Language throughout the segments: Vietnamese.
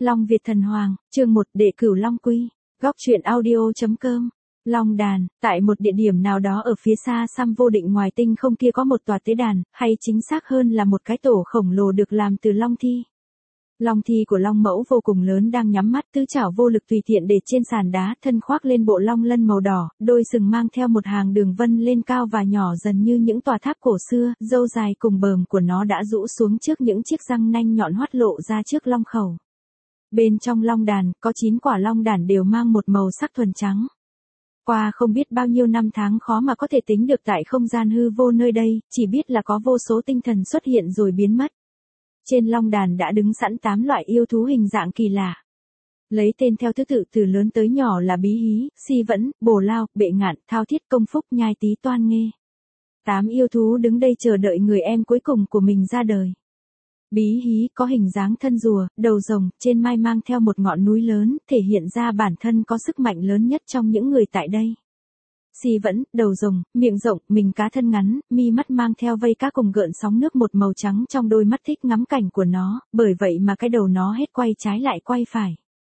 Long Việt Thần Hoàng, chương 1 Đệ Cửu Long Quy, góc truyện audio.com. Long đàn, tại một địa điểm nào đó ở phía xa xăm vô định ngoài tinh không kia có một tòa tế đàn, hay chính xác hơn là một cái tổ khổng lồ được làm từ long thi. Long thi của long mẫu vô cùng lớn đang nhắm mắt, tứ chảo vô lực tùy tiện để trên sàn đá, thân khoác lên bộ long lân màu đỏ, đôi sừng mang theo một hàng đường vân lên cao và nhỏ dần như những tòa tháp cổ xưa, râu dài cùng bờm của nó đã rũ xuống trước những chiếc răng nanh nhọn hoắt lộ ra trước long khẩu. Bên trong long đàn, có 9 quả long đàn đều mang một màu sắc thuần trắng. Qua không biết bao nhiêu năm tháng khó mà có thể tính được tại không gian hư vô nơi đây, chỉ biết là có vô số tinh thần xuất hiện rồi biến mất. Trên long đàn đã đứng sẵn 8 loại yêu thú hình dạng kỳ lạ. Lấy tên theo thứ tự từ lớn tới nhỏ là Bí Hí, Si Vẫn, Bồ Lao, Bệ Ngạn, Thao Thiết, Công Phúc, Nhai Tý, Toan Nghê. 8 yêu thú đứng đây chờ đợi người em cuối cùng của mình ra đời. Bí Hí có hình dáng thân rùa, đầu rồng, trên mai mang theo một ngọn núi lớn, thể hiện ra bản thân có sức mạnh lớn nhất trong những người tại đây. Si Vẫn, đầu rồng, miệng rộng, mình cá thân ngắn, mi mắt mang theo vây cá cùng gợn sóng nước một màu trắng trong đôi mắt thích ngắm cảnh của nó, bởi vậy mà cái đầu nó hết quay trái lại quay phải.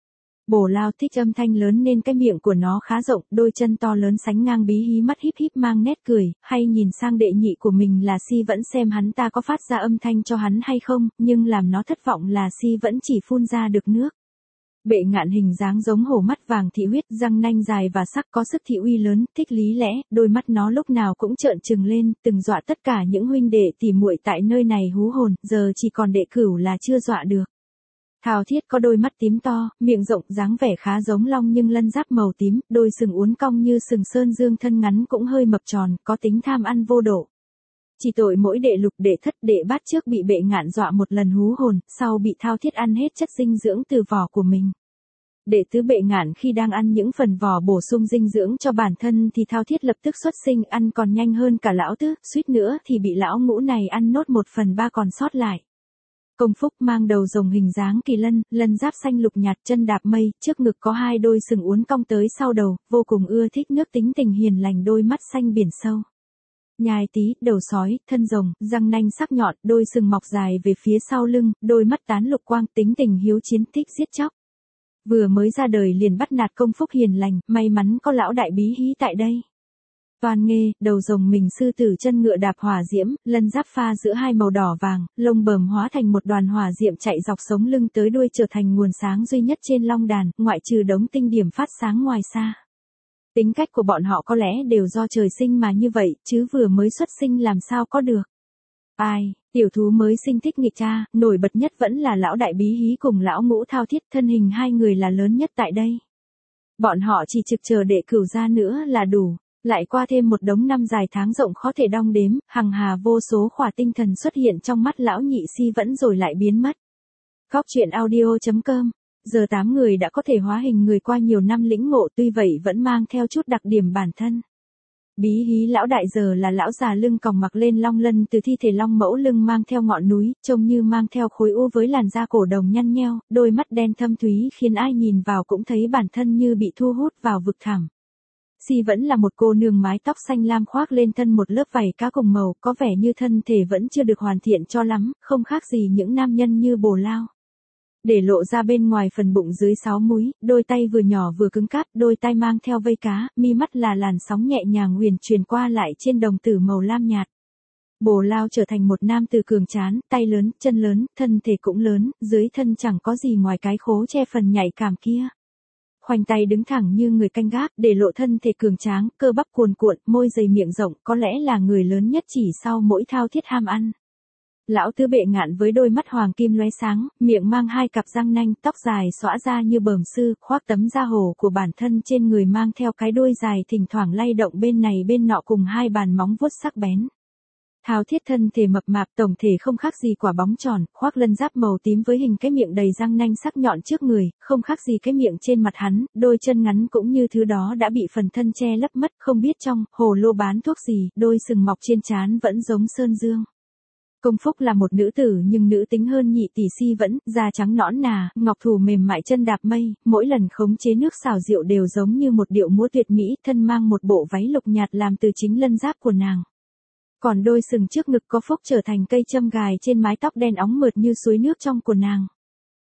Bồ Lao thích âm thanh lớn nên cái miệng của nó khá rộng, đôi chân to lớn sánh ngang Bí Hí, mắt híp híp mang nét cười, hay nhìn sang đệ nhị của mình là Si Vẫn xem hắn ta có phát ra âm thanh cho hắn hay không, nhưng làm nó thất vọng là Si Vẫn chỉ phun ra được nước. Bệ Ngạn hình dáng giống hổ, mắt vàng thị huyết, răng nanh dài và sắc, có sức thị uy lớn, thích lý lẽ, đôi mắt nó lúc nào cũng trợn trừng lên, từng dọa tất cả những huynh đệ tỉ muội tại nơi này hú hồn, giờ chỉ còn Đệ Cửu là chưa dọa được. Thao Thiết có đôi mắt tím to, miệng rộng, dáng vẻ khá giống long nhưng lân giáp màu tím, đôi sừng uốn cong như sừng sơn dương, thân ngắn cũng hơi mập tròn, có tính tham ăn vô độ. Chỉ tội mỗi đệ lục, đệ thất, đệ bát trước bị Bệ Ngạn dọa một lần hú hồn, sau bị Thao Thiết ăn hết chất dinh dưỡng từ vỏ của mình. Đệ tứ Bệ Ngạn khi đang ăn những phần vỏ bổ sung dinh dưỡng cho bản thân thì Thao Thiết lập tức xuất sinh, ăn còn nhanh hơn cả lão tứ, suýt nữa thì bị lão ngũ này ăn nốt 1/3 còn sót lại. Công Phúc mang đầu rồng hình dáng kỳ lân, lân giáp xanh lục nhạt, chân đạp mây, trước ngực có 2 đôi sừng uốn cong tới sau đầu, vô cùng ưa thích nước, tính tình hiền lành, đôi mắt xanh biển sâu. Nhai Tý, đầu sói, thân rồng, răng nanh sắc nhọn, đôi sừng mọc dài về phía sau lưng, đôi mắt tán lục quang, tính tình hiếu chiến, thích giết chóc. Vừa mới ra đời liền bắt nạt Công Phúc hiền lành, may mắn có lão đại Bí Hí tại đây. Toan Nghê, đầu rồng mình sư tử, chân ngựa đạp hỏa diễm, lân giáp pha giữa 2 màu đỏ vàng, lông bờm hóa thành một đoàn hỏa diệm chạy dọc sống lưng tới đuôi, trở thành nguồn sáng duy nhất trên long đàn, ngoại trừ đống tinh điểm phát sáng ngoài xa. Tính cách của bọn họ có lẽ đều do trời sinh mà như vậy, chứ vừa mới xuất sinh làm sao có được. Ai, tiểu thú mới sinh thích nghịch cha, nổi bật nhất vẫn là lão đại Bí Hí cùng lão ngũ Thao Thiết, thân hình 2 người là lớn nhất tại đây. Bọn họ chỉ trực chờ Đệ Cửu ra nữa là đủ. Lại qua thêm một đống năm dài tháng rộng khó thể đong đếm, hằng hà vô số khỏa tinh thần xuất hiện trong mắt lão nhị Si Vẫn rồi lại biến mất. Góc truyện audio.com. Giờ 8 người đã có thể hóa hình người qua nhiều năm lĩnh ngộ, tuy vậy vẫn mang theo chút đặc điểm bản thân. Bí Hí lão đại giờ là lão già lưng còng, mặc lên long lân từ thi thể long mẫu, lưng mang theo ngọn núi, trông như mang theo khối u với làn da cổ đồng nhăn nheo, đôi mắt đen thâm thúy khiến ai nhìn vào cũng thấy bản thân như bị thu hút vào vực thẳm. Si Vẫn là một cô nương mái tóc xanh lam, khoác lên thân một lớp vảy cá cùng màu, có vẻ như thân thể vẫn chưa được hoàn thiện cho lắm, không khác gì những nam nhân như Bồ Lao. Để lộ ra bên ngoài phần bụng dưới 6 múi, đôi tay vừa nhỏ vừa cứng cáp, đôi tai mang theo vây cá, mi mắt là làn sóng nhẹ nhàng huyền truyền qua lại trên đồng tử màu lam nhạt. Bồ Lao trở thành một nam tử cường tráng, tay lớn, chân lớn, thân thể cũng lớn, dưới thân chẳng có gì ngoài cái khố che phần nhạy cảm kia. Khoanh tay đứng thẳng như người canh gác, để lộ thân thể cường tráng, cơ bắp cuồn cuộn, môi dày miệng rộng, có lẽ là người lớn nhất chỉ sau mỗi Thao Thiết ham ăn. Lão tứ Bệ Ngạn với đôi mắt hoàng kim lóe sáng, miệng mang 2 cặp răng nanh, tóc dài xõa ra như bờm sư, khoác tấm da hổ của bản thân trên người, mang theo cái đuôi dài thỉnh thoảng lay động bên này bên nọ cùng 2 bàn móng vuốt sắc bén. Thao Thiết thân thể mập mạp, tổng thể không khác gì quả bóng tròn, khoác lân giáp màu tím với hình cái miệng đầy răng nanh sắc nhọn trước người, không khác gì cái miệng trên mặt hắn, đôi chân ngắn cũng như thứ đó đã bị phần thân che lấp mất, không biết trong hồ lô bán thuốc gì, đôi sừng mọc trên trán vẫn giống sơn dương. Công Phúc là một nữ tử nhưng nữ tính hơn nhị tỷ Si Vẫn, da trắng nõn nà, ngọc thủ mềm mại, chân đạp mây, mỗi lần khống chế nước xào rượu đều giống như một điệu múa tuyệt mỹ, thân mang một bộ váy lục nhạt làm từ chính lân giáp của nàng. Còn đôi sừng trước ngực có phúc trở thành cây châm gài trên mái tóc đen óng mượt như suối nước trong của nàng.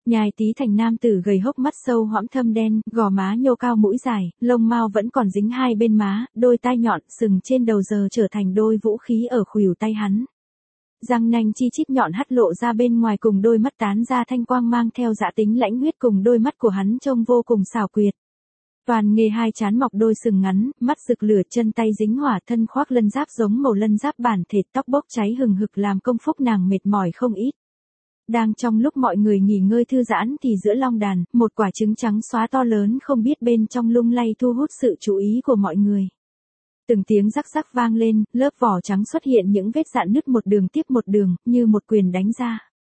Nhai Tý Thành nam tử gầy hốc, mắt sâu hõm thâm đen, gò má nhô cao, mũi dài, lông mao vẫn còn dính hai bên má, đôi tai nhọn sừng trên đầu giờ trở thành đôi vũ khí ở khuỷu tay hắn. Răng nanh chi chít nhọn hắt lộ ra bên ngoài, cùng đôi mắt tán ra thanh quang mang theo dã tính lãnh huyết, cùng đôi mắt của hắn trông vô cùng xảo quyệt. Toàn nghề hai trán mọc đôi sừng ngắn, mắt rực lửa, chân tay dính hỏa, thân khoác lân giáp giống màu lân giáp bản thể, tóc bốc cháy hừng hực làm công phúc nàng mệt mỏi không ít. Đang trong lúc mọi người nghỉ ngơi thư giãn thì giữa long đàn, một quả trứng trắng xóa to lớn không biết bên trong lung lay thu hút sự chú ý của mọi người. Từng tiếng rắc rắc vang lên, lớp vỏ trắng xuất hiện những vết rạn nứt một đường tiếp một đường, như một quyền đánh ra.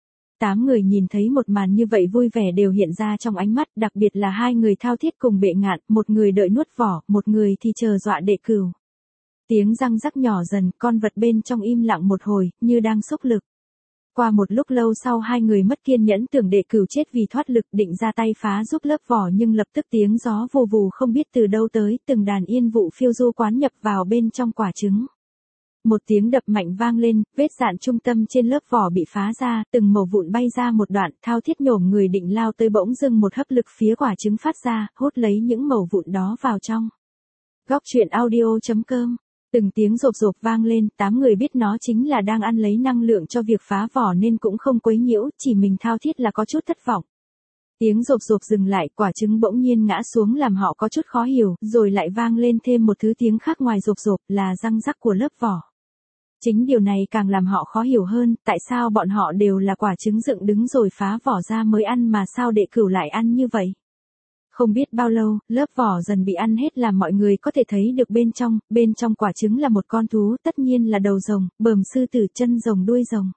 8 người nhìn thấy một màn như vậy vui vẻ đều hiện ra trong ánh mắt, đặc biệt là 2 người thao thiết cùng Bệ Ngạn, một người đợi nuốt vỏ, một người thì chờ dọa đệ cửu. Tiếng răng rắc nhỏ dần, con vật bên trong im lặng một hồi, như đang xúc lực. Qua một lúc lâu sau 2 người mất kiên nhẫn, tưởng đệ cửu chết vì thoát lực, định ra tay phá giúp lớp vỏ, nhưng lập tức tiếng gió vù vù không biết từ đâu tới, từng đàn yên vụ phiêu du quán nhập vào bên trong quả trứng. Một tiếng đập mạnh vang lên, vết rạn trung tâm trên lớp vỏ bị phá ra, từng mẩu vụn bay ra một đoạn, thao thiết nhổm người định lao tới, bỗng dưng một hấp lực phía quả trứng phát ra, hút lấy những mẩu vụn đó vào trong. Góc truyện audio.com. Từng tiếng rộp rộp vang lên, 8 người biết nó chính là đang ăn lấy năng lượng cho việc phá vỏ nên cũng không quấy nhiễu, chỉ mình thao thiết là có chút thất vọng. Tiếng rộp rộp dừng lại, quả trứng bỗng nhiên ngã xuống làm họ có chút khó hiểu, rồi lại vang lên thêm một thứ tiếng khác ngoài rộp rộp, là răng rắc của lớp vỏ. Chính điều này càng làm họ khó hiểu hơn, tại sao bọn họ đều là quả trứng dựng đứng rồi phá vỏ ra mới ăn mà sao đệ cửu lại ăn như vậy. Không biết bao lâu, lớp vỏ dần bị ăn hết làm mọi người có thể thấy được bên trong quả trứng là một con thú, tất nhiên là đầu rồng, bờm sư tử, chân rồng, đuôi rồng.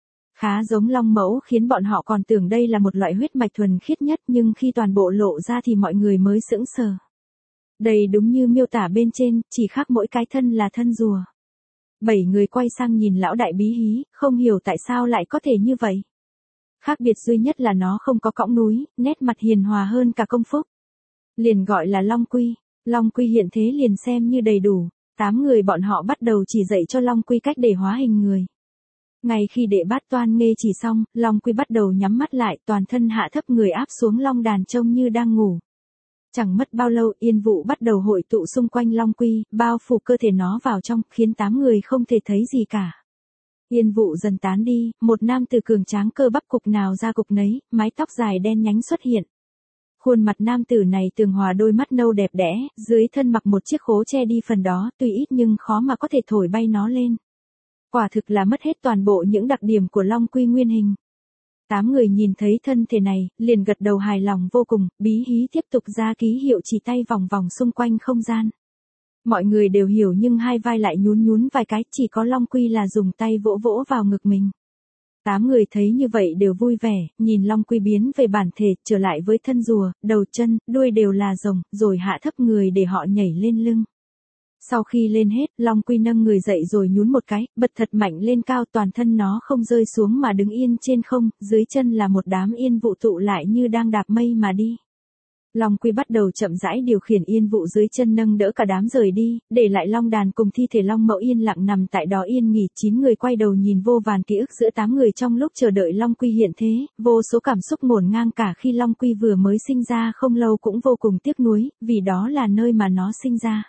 Khá giống long mẫu khiến bọn họ còn tưởng đây là một loại huyết mạch thuần khiết nhất, nhưng khi toàn bộ lộ ra thì mọi người mới sững sờ. Đây đúng như miêu tả bên trên, chỉ khác mỗi cái thân là thân rùa. 7 người quay sang nhìn lão đại bí hí, không hiểu tại sao lại có thể như vậy. Khác biệt duy nhất là nó không có cõng núi, nét mặt hiền hòa hơn cả công phúc. Liền gọi là Long Quy. Long Quy hiện thế liền xem như đầy đủ. 8 người bọn họ bắt đầu chỉ dạy cho Long Quy cách để hóa hình người. Ngay khi đệ bát toan nghe chỉ xong, Long Quy bắt đầu nhắm mắt lại, toàn thân hạ thấp người áp xuống long đàn trông như đang ngủ. Chẳng mất bao lâu, yên vụ bắt đầu hội tụ xung quanh Long Quy, bao phủ cơ thể nó vào trong, khiến 8 người không thể thấy gì cả. Yên vụ dần tán đi, một nam tử cường tráng cơ bắp cục nào ra cục nấy, mái tóc dài đen nhánh xuất hiện. Khuôn mặt nam tử này tường hòa, đôi mắt nâu đẹp đẽ, dưới thân mặc một chiếc khố che đi phần đó, tuy ít nhưng khó mà có thể thổi bay nó lên. Quả thực là mất hết toàn bộ những đặc điểm của Long Quy nguyên hình. 8 người nhìn thấy thân thể này, liền gật đầu hài lòng vô cùng, bí hí tiếp tục ra ký hiệu chỉ tay vòng vòng xung quanh không gian. Mọi người đều hiểu nhưng hai vai lại nhún nhún vài cái, chỉ có Long Quy là dùng tay vỗ vỗ vào ngực mình. 8 người thấy như vậy đều vui vẻ, nhìn Long Quy biến về bản thể, trở lại với thân rùa, đầu chân, đuôi đều là rồng, rồi hạ thấp người để họ nhảy lên lưng. Sau khi lên hết, Long Quy nâng người dậy rồi nhún một cái, bật thật mạnh lên cao, toàn thân nó không rơi xuống mà đứng yên trên không, dưới chân là một đám yên vụ tụ lại như đang đạp mây mà đi. Long Quy bắt đầu chậm rãi điều khiển yên vụ dưới chân, nâng đỡ cả đám rời đi, để lại long đàn cùng thi thể Long Mẫu yên lặng nằm tại đó yên nghỉ. 9 người quay đầu nhìn vô vàn ký ức giữa 8 người trong lúc chờ đợi Long Quy hiện thế, vô số cảm xúc ngổn ngang cả khi Long Quy vừa mới sinh ra không lâu cũng vô cùng tiếc nuối, vì đó là nơi mà nó sinh ra.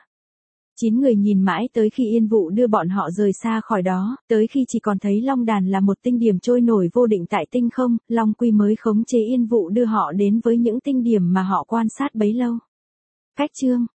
9 người nhìn mãi tới khi yên vụ đưa bọn họ rời xa khỏi đó, tới khi chỉ còn thấy long đàn là một tinh điểm trôi nổi vô định tại tinh không, Long Quy mới khống chế yên vụ đưa họ đến với những tinh điểm mà họ quan sát bấy lâu. Cách chương